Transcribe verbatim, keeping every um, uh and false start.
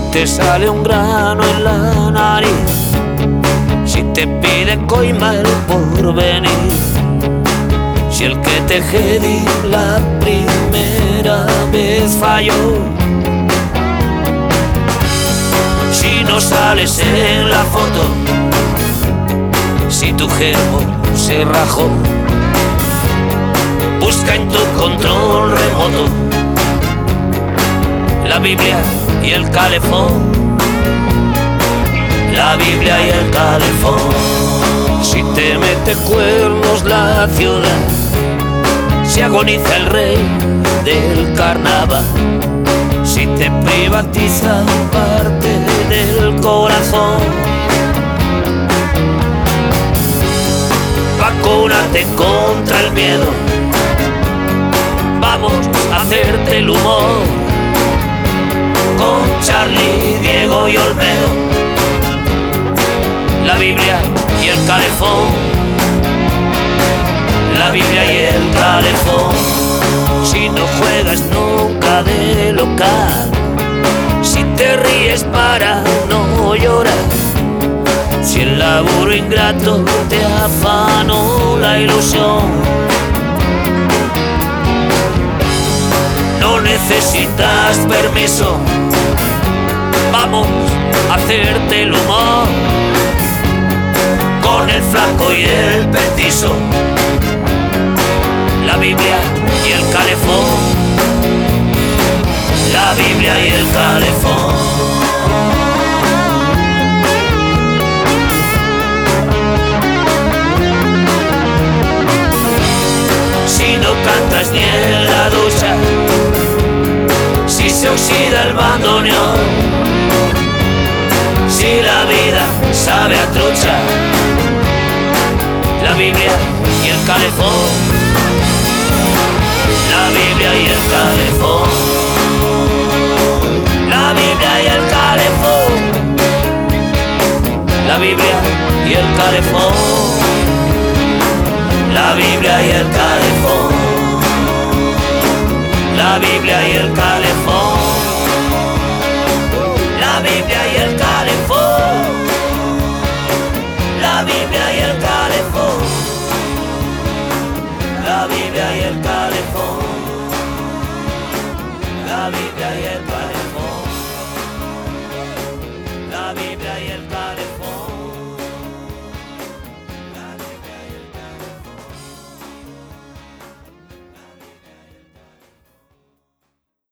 te sale un grano en la nariz, si te pide coima el porvenir, si el que te jedi la primera vez falló, si no sales en la foto, si tu germo se rajó, busca en tu control remoto la Biblia y el calefón, la Biblia y el calefón. Si te mete cuernos la ciudad, si agoniza el rey del carnaval, si te privatiza parte del corazón, vacúnate contra el miedo, vamos a hacerte el humor con Charlie, Diego y Olmedo, la Biblia y el calefón, la Biblia y el calefón. Si no juegas nunca de local, si te ríes para no llorar, si el laburo ingrato te afanó la ilusión, no necesitas permiso, vamos a hacerte el humor con el flaco y el petiso, la Biblia y el calefón, la Biblia y el calefón. Si no cantas ni en la ducha, si se oxida el bandoneón, si la vida sabe a trucha, la Biblia y el calefón, la Biblia y el calefón, la Biblia y el calefón, la Biblia y el calefón, la Biblia y el calefón, la Biblia y el calefón, la Biblia y el calefón, la Biblia y el calefón, la Biblia y el calefón, la Biblia y el calefón.